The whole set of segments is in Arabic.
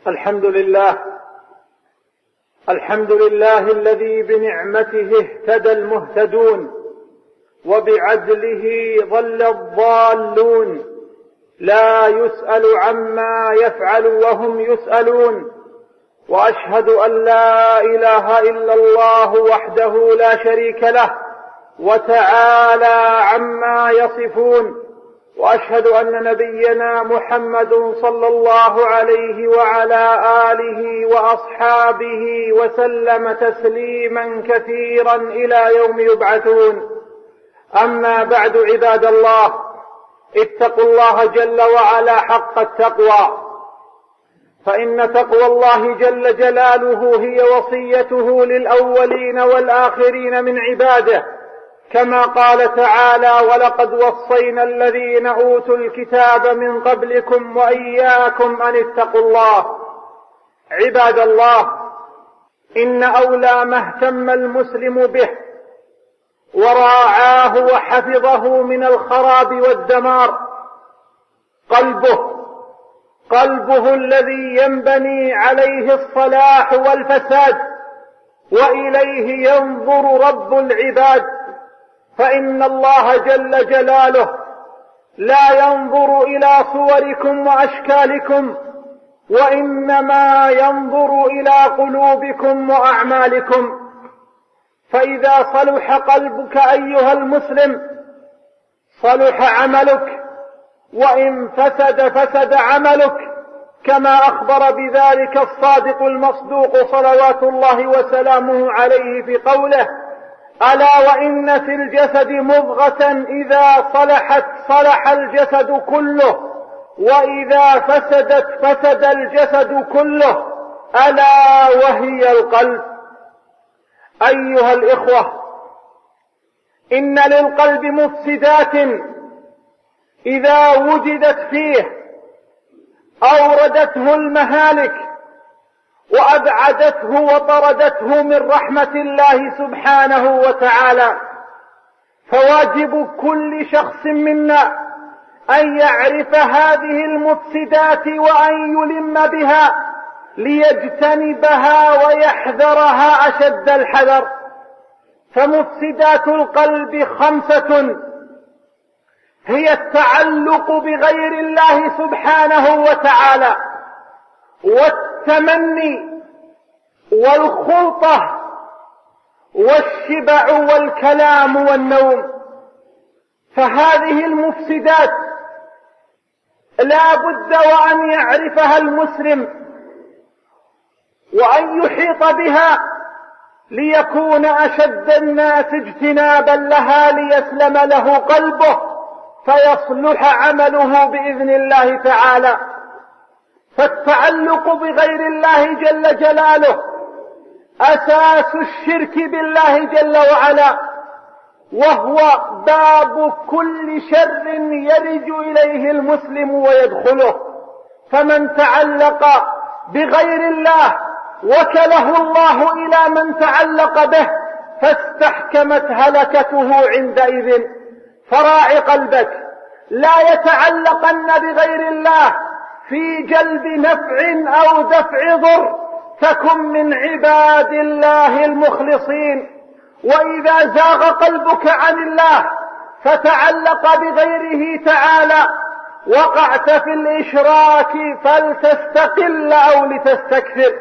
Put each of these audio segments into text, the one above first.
الحمد لله الذي بنعمته اهتدى المهتدون وبعدله ضل الضالون، لا يسأل عما يفعل وهم يسألون، وأشهد أن لا إله إلا الله وحده لا شريك له وتعالى عما يصفون، وأشهد أن نبينا محمد صلى الله عليه وعلى آله وأصحابه وسلم تسليما كثيرا إلى يوم يبعثون. أما بعد، عباد الله، اتقوا الله جل وعلا حق التقوى، فإن تقوى الله جل جلاله هي وصيته للأولين والآخرين من عباده، كما قال تعالى: ولقد وصينا الذين أوتوا الكتاب من قبلكم وإياكم أن اتقوا الله. عباد الله، إن أولى ما اهتم المسلم به وراعاه وحفظه من الخراب والدمار قلبه الذي ينبني عليه الصلاح والفساد، وإليه ينظر رب العباد، فإن الله جل جلاله لا ينظر إلى صوركم وأشكالكم، وإنما ينظر إلى قلوبكم وأعمالكم. فإذا صلح قلبك أيها المسلم صلح عملك، وإن فسد عملك، كما أخبر بذلك الصادق المصدوق صلوات الله وسلامه عليه في قوله: ألا وإن في الجسد مضغة إذا صلحت صلح الجسد كله، وإذا فسدت فسد الجسد كله، ألا وهي القلب. أيها الإخوة، إن للقلب مفسدات إذا وجدت فيه أوردته المهالك وأبعدته وطردته من رحمة الله سبحانه وتعالى. فواجب كل شخص منا أن يعرف هذه المفسدات وأن يلم بها ليجتنبها ويحذرها أشد الحذر. فمفسدات القلب 5: هي التعلق بغير الله سبحانه وتعالى، والتمني، والخلطة، والشبع، والكلام، والنوم. فهذه المفسدات لا بد وأن يعرفها المسلم وأن يحيط بها ليكون أشد الناس اجتنابا لها، ليسلم له قلبه فيصلح عمله بإذن الله تعالى. فالتعلق بغير الله جل جلاله أساس الشرك بالله جل وعلا، وهو باب كل شر يرج إليه المسلم ويدخله. فمن تعلق بغير الله وكله الله إلى من تعلق به، فاستحكمت هلكته عندئذ. فراع قلبك، لا يتعلقن بغير الله في جلب نفع أو دفع ضر، تكن من عباد الله المخلصين. وإذا زاغ قلبك عن الله فتعلق بغيره تعالى، وقعت في الإشراك، فلتستقل أو لتستكثر.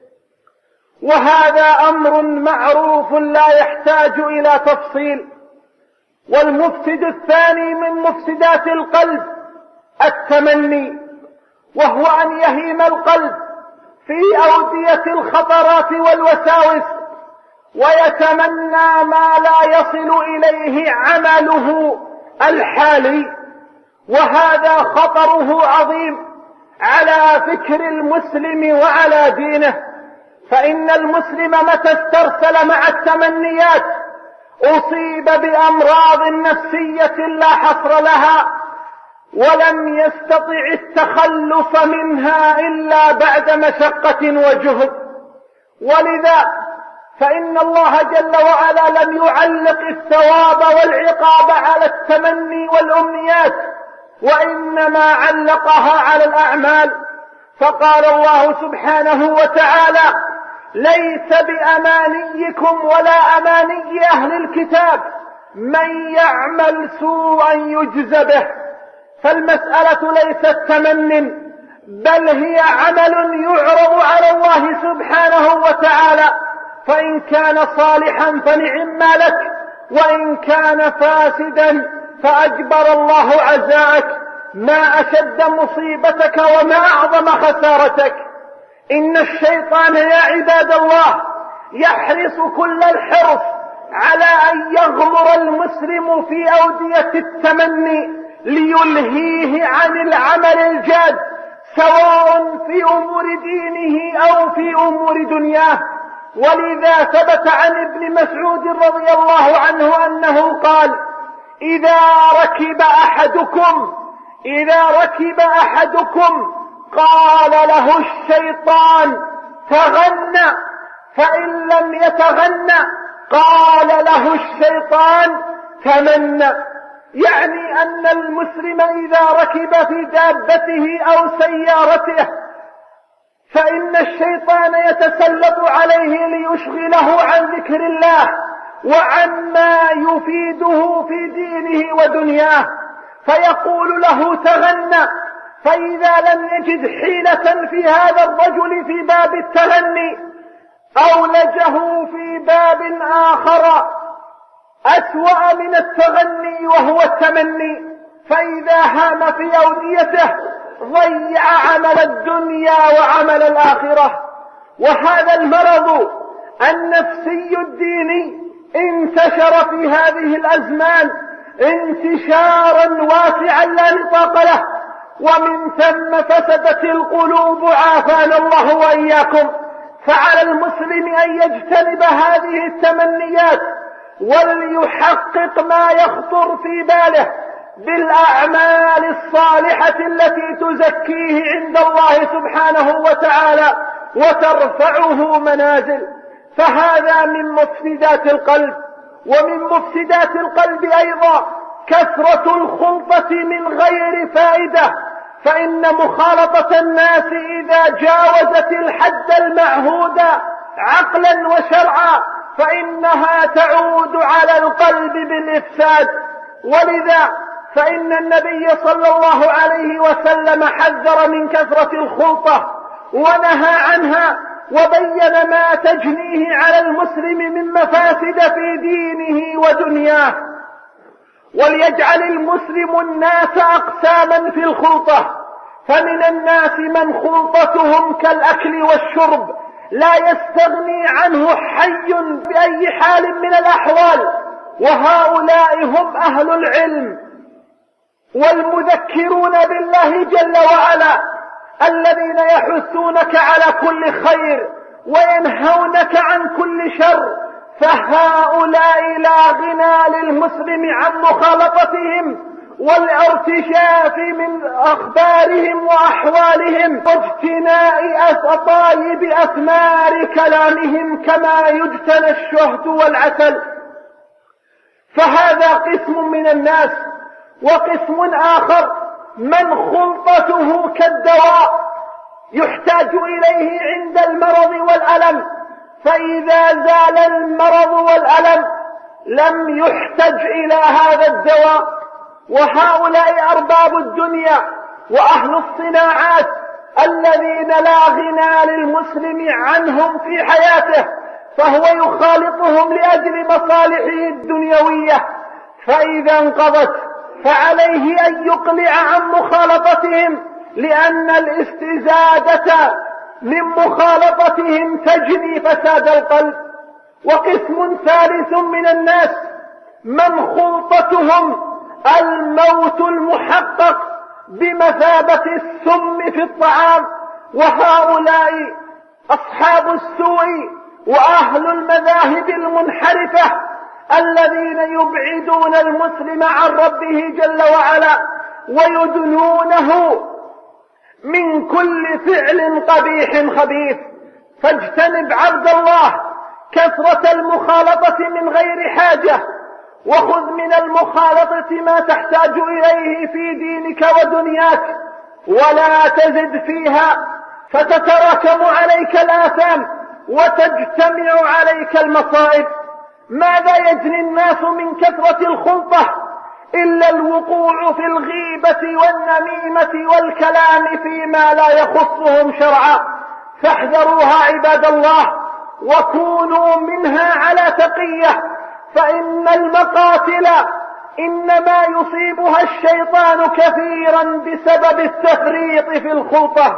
وهذا أمر معروف لا يحتاج إلى تفصيل. والمفسد الثاني من مفسدات القلب التمني، وهو أن يهيم القلب في أودية الخطرات والوساوس ويتمنى ما لا يصل إليه عمله الحالي، وهذا خطره عظيم على فكر المسلم وعلى دينه. فإن المسلم متى استرسل مع التمنيات أصيب بأمراض نفسية لا حصر لها، ولم يستطع التخلص منها إلا بعد مشقة وجهد. ولذا فإن الله جل وعلا لم يعلق الثواب والعقاب على التمني والأمنيات، وإنما علقها على الأعمال. فقال الله سبحانه وتعالى: ليس بأمانيكم ولا أماني أهل الكتاب من يعمل سوءا يجز به. فالمسألة ليست تمن، بل هي عمل يعرض على الله سبحانه وتعالى، فإن كان صالحا فنعم لك، وإن كان فاسدا فأجبر الله عزاءك. ما أشد مصيبتك وما أعظم خسارتك. إن الشيطان يا عباد الله يحرص كل الحرص على أن يغمر المسلم في أودية التمني ليلهيه عن العمل الجاد، سواء في أمور دينه أو في أمور دنياه. ولذا ثبت عن ابن مسعود رضي الله عنه أنه قال: إذا ركب أحدكم قال له الشيطان: تغنى، فإن لم يتغنى قال له الشيطان: تمنى. يعني أن المسلم إذا ركب في دابته أو سيارته فإن الشيطان يتسلط عليه ليشغله عن ذكر الله وعما يفيده في دينه ودنياه، فيقول له: تغنى. فإذا لم يجد حيلة في هذا الرجل في باب التغني أولجه في باب آخر أسوأ من التغني وهو التمني، فإذا هام في أوديته ضيع عمل الدنيا وعمل الآخرة. وهذا المرض النفسي الديني انتشر في هذه الأزمان انتشارا واسعا لا نطاق له، ومن ثم فسدت القلوب عافانا الله وإياكم. فعلى المسلم أن يجتنب هذه التمنيات وليحقق ما يخطر في باله بالأعمال الصالحة التي تزكيه عند الله سبحانه وتعالى وترفعه منازل. فهذا من مفسدات القلب. ومن مفسدات القلب أيضا كثرة الخلطة من غير فائدة، فإن مخالطة الناس إذا جاوزت الحد المعهود عقلا وشرعا فإنها تعود على القلب بالإفساد. ولذا فإن النبي صلى الله عليه وسلم حذر من كثرة الخلطة ونهى عنها، وبين ما تجنيه على المسلم من مفاسد في دينه ودنياه. وليجعل المسلم الناس أقساما في الخلطة، فمن الناس من خلطتهم كالأكل والشرب لا يستغني عنه حي بأي حال من الأحوال، وهؤلاء هم أهل العلم والمذكرون بالله جل وعلا الذين يحثونك على كل خير وينهونك عن كل شر. فهؤلاء لا غنى للمسلم عن مخالطتهم والارتشاف من أخبارهم وأحوالهم واجتناء طيب أثمار كلامهم كما يجتنى الشهد والعسل. فهذا قسم من الناس. وقسم آخر من خلطته كالدواء يحتاج إليه عند المرض والألم، فإذا زال المرض والألم لم يحتج إلى هذا الدواء. وهؤلاء أرباب الدنيا وأهل الصناعات الذين لا غنى للمسلم عنهم في حياته، فهو يخالطهم لأجل مصالحه الدنيوية، فإذا انقضت فعليه أن يقلع عن مخالطتهم، لأن الاستزادة من مخالطتهم تجني فساد القلب. وقسم ثالث من الناس من خلطتهم الموت المحقق بمثابة السم في الطعام، وهؤلاء أصحاب السوء وأهل المذاهب المنحرفة الذين يبعدون المسلم عن ربه جل وعلا ويدنونه من كل فعل قبيح خبيث. فاجتنب عبد الله كثرة المخالطة من غير حاجة، وخذ من المخالطة ما تحتاج إليه في دينك ودنياك، ولا تزد فيها، فتتراكم عليك الآثام وتجتمع عليك المصائب. ماذا يجني الناس من كثرة الخلطة إلا الوقوع في الغيبة والنميمة والكلام فيما لا يخصهم شرعا. فاحذروها عباد الله وكونوا منها على تقية، فإن المقاتل إنما يصيبها الشيطان كثيرا بسبب التفريط في الخلطة.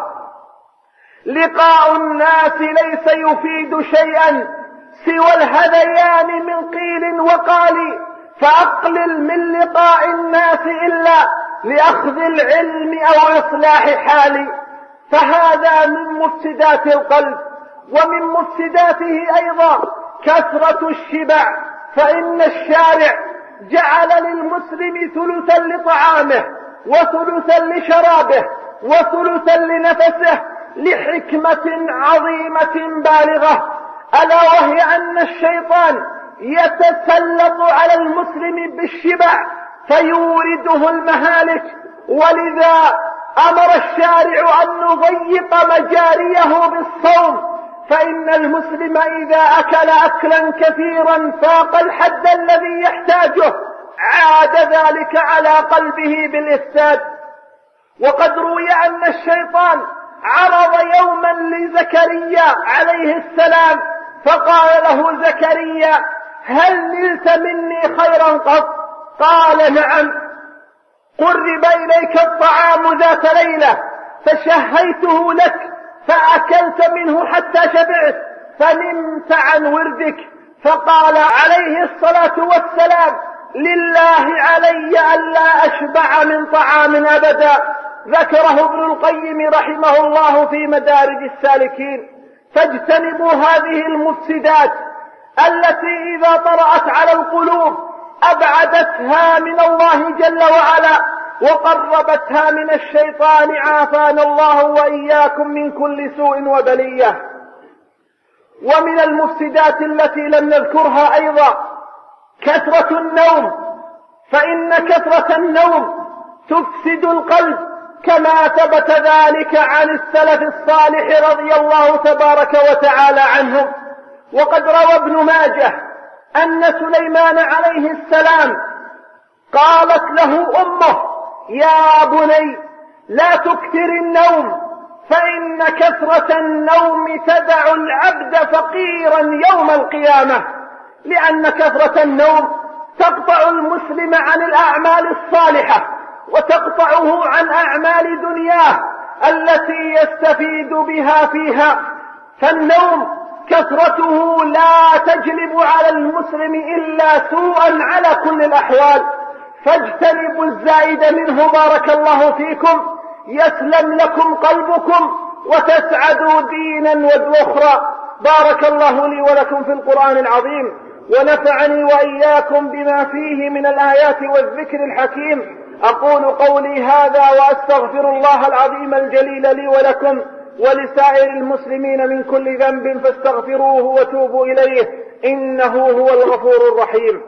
لقاء الناس ليس يفيد شيئا سوى الهذيان من قيل وقال، فأقلل من لقاء الناس إلا لأخذ العلم أو إصلاح حال. فهذا من مفسدات القلب. ومن مفسداته أيضا كثرة الشبع، فإن الشارع جعل للمسلم ثلثا لطعامه وثلثا لشرابه وثلثا لنفسه لحكمة عظيمة بالغة، ألا وهي أن الشيطان يتسلط على المسلم بالشبع فيورده المهالك. ولذا أمر الشارع أن نضيق مجاريه بالصوم، فإن المسلم إذا أكل أكلا كثيرا فاق الحد الذي يحتاجه عاد ذلك على قلبه بالإفساد. وقد روي أن الشيطان عرض يوما لزكريا عليه السلام فقال له زكريا: هل نلت مني خيرا قط؟ قال: نعم، قرب إليك الطعام ذات ليلة فشهيته لك فأكلت منه حتى شبعت فنمت عن وردك. فقال عليه الصلاة والسلام: لله علي ألا أشبع من طعام أبدا. ذكره ابن القيم رحمه الله في مدارج السالكين. فاجتنبوا هذه المفسدات التي إذا طرأت على القلوب أبعدتها من الله جل وعلا وقربتها من الشيطان، عافانا الله وإياكم من كل سوء وبلية. ومن المفسدات التي لم نذكرها أيضا كثرة النوم، فإن كثرة النوم تفسد القلب كما ثبت ذلك عن السلف الصالح رضي الله تبارك وتعالى عنهم. وقد روى ابن ماجه أن سليمان عليه السلام قالت له أمه: يا بني لا تكثر النوم، فإن كثرة النوم تدع العبد فقيرا يوم القيامة. لأن كثرة النوم تقطع المسلم عن الأعمال الصالحة وتقطعه عن أعمال دنياه التي يستفيد بها فيها. فالنوم كثرته لا تجلب على المسلم إلا سوءا على كل الأحوال، فاجتنبوا الزائد منه بارك الله فيكم، يسلم لكم قلبكم وتسعدوا دينا وأخرى. بارك الله لي ولكم في القرآن العظيم، ونفعني وإياكم بما فيه من الآيات والذكر الحكيم. أقول قولي هذا وأستغفر الله العظيم الجليل لي ولكم ولسائر المسلمين من كل ذنب فاستغفروه وتوبوا إليه إنه هو الغفور الرحيم.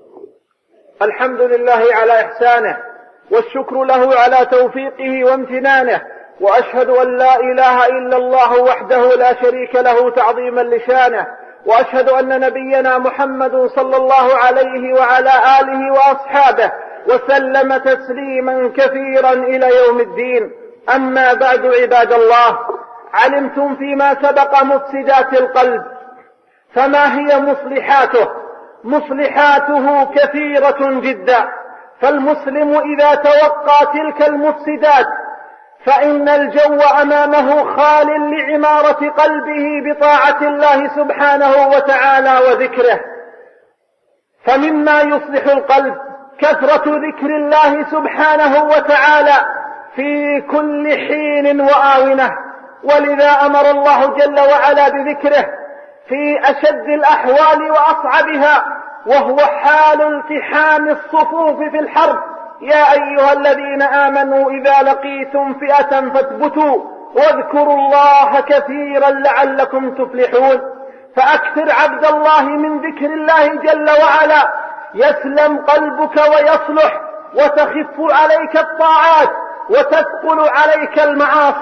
الحمد لله على إحسانه، والشكر له على توفيقه وامتنانه، وأشهد أن لا إله إلا الله وحده لا شريك له تعظيما لشانه، وأشهد أن نبينا محمد صلى الله عليه وعلى آله وأصحابه وسلم تسليما كثيرا إلى يوم الدين. أما بعد عباد الله، علمتم فيما سبق مفسدات القلب، فما هي مصلحاته؟ مصلحاته كثيرة جدا، فالمسلم إذا توقى تلك المفسدات فإن الجو أمامه خال لعمارة قلبه بطاعة الله سبحانه وتعالى وذكره. فمما يصلح القلب كثرة ذكر الله سبحانه وتعالى في كل حين وآونة، ولذا أمر الله جل وعلا بذكره في أشد الأحوال وأصعبها، وهو حال التحام الصفوف في الحرب: يا أيها الذين آمنوا إذا لقيتم فئة فاثبتوا واذكروا الله كثيرا لعلكم تفلحون. فأكثر عبد الله من ذكر الله جل وعلا، يسلم قلبك ويصلح، وتخف عليك الطاعات وتثقل عليك المعاصي.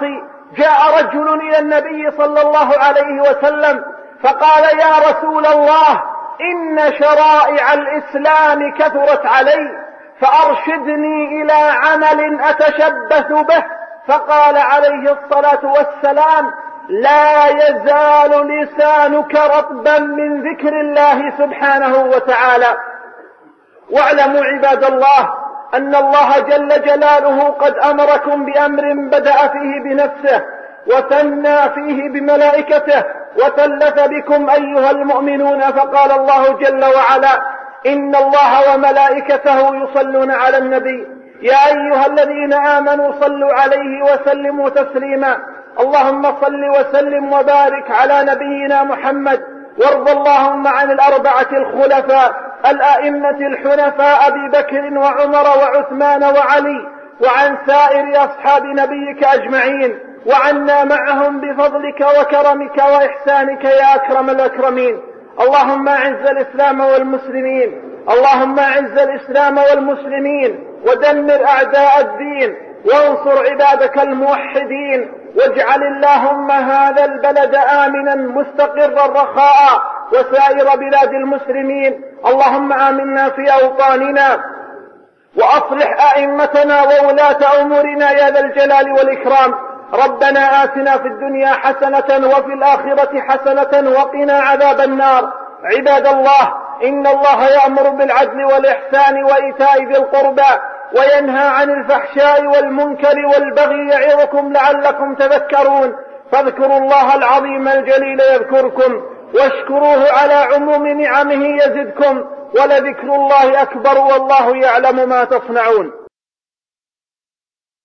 جاء رجل إلى النبي صلى الله عليه وسلم فقال: يا رسول الله، إن شرائع الإسلام كثرت علي، فأرشدني إلى عمل أتشبث به. فقال عليه الصلاة والسلام: لا يزال لسانك رطبا من ذكر الله سبحانه وتعالى. واعلموا عباد الله أن الله جل جلاله قد أمركم بأمر بدأ فيه بنفسه وثنى فيه بملائكته وثلث بكم أيها المؤمنون، فقال الله جل وعلا: إن الله وملائكته يصلون على النبي يا أيها الذين آمنوا صلوا عليه وسلموا تسليما. اللهم صل وسلم وبارك على نبينا محمد، وارض اللهم عن الأربعة الخلفاء الأئمة الحنفاء أبي بكر وعمر وعثمان وعلي، وعن سائر أصحاب نبيك أجمعين، وعنا معهم بفضلك وكرمك وإحسانك يا أكرم الأكرمين. اللهم أعز الإسلام والمسلمين، اللهم أعز الإسلام والمسلمين ودمر أعداء الدين، وانصر عبادك الموحدين، واجعل اللهم هذا البلد آمنا مستقرا رخاء وسائر بلاد المسلمين. اللهم آمنا في أوطاننا، وأصلح أئمتنا وولاة أمورنا يا ذا الجلال والإكرام. ربنا آتنا في الدنيا حسنة وفي الآخرة حسنة وقنا عذاب النار. عباد الله، إن الله يأمر بالعدل والإحسان وإيتاء ذي القربى وينهى عن الفحشاء والمنكر والبغي يعظكم لعلكم تذكرون. فاذكروا الله العظيم الجليل يذكركم، واشكروه على عموم نعمه يزدكم، ولذكر الله أكبر والله يعلم ما تصنعون.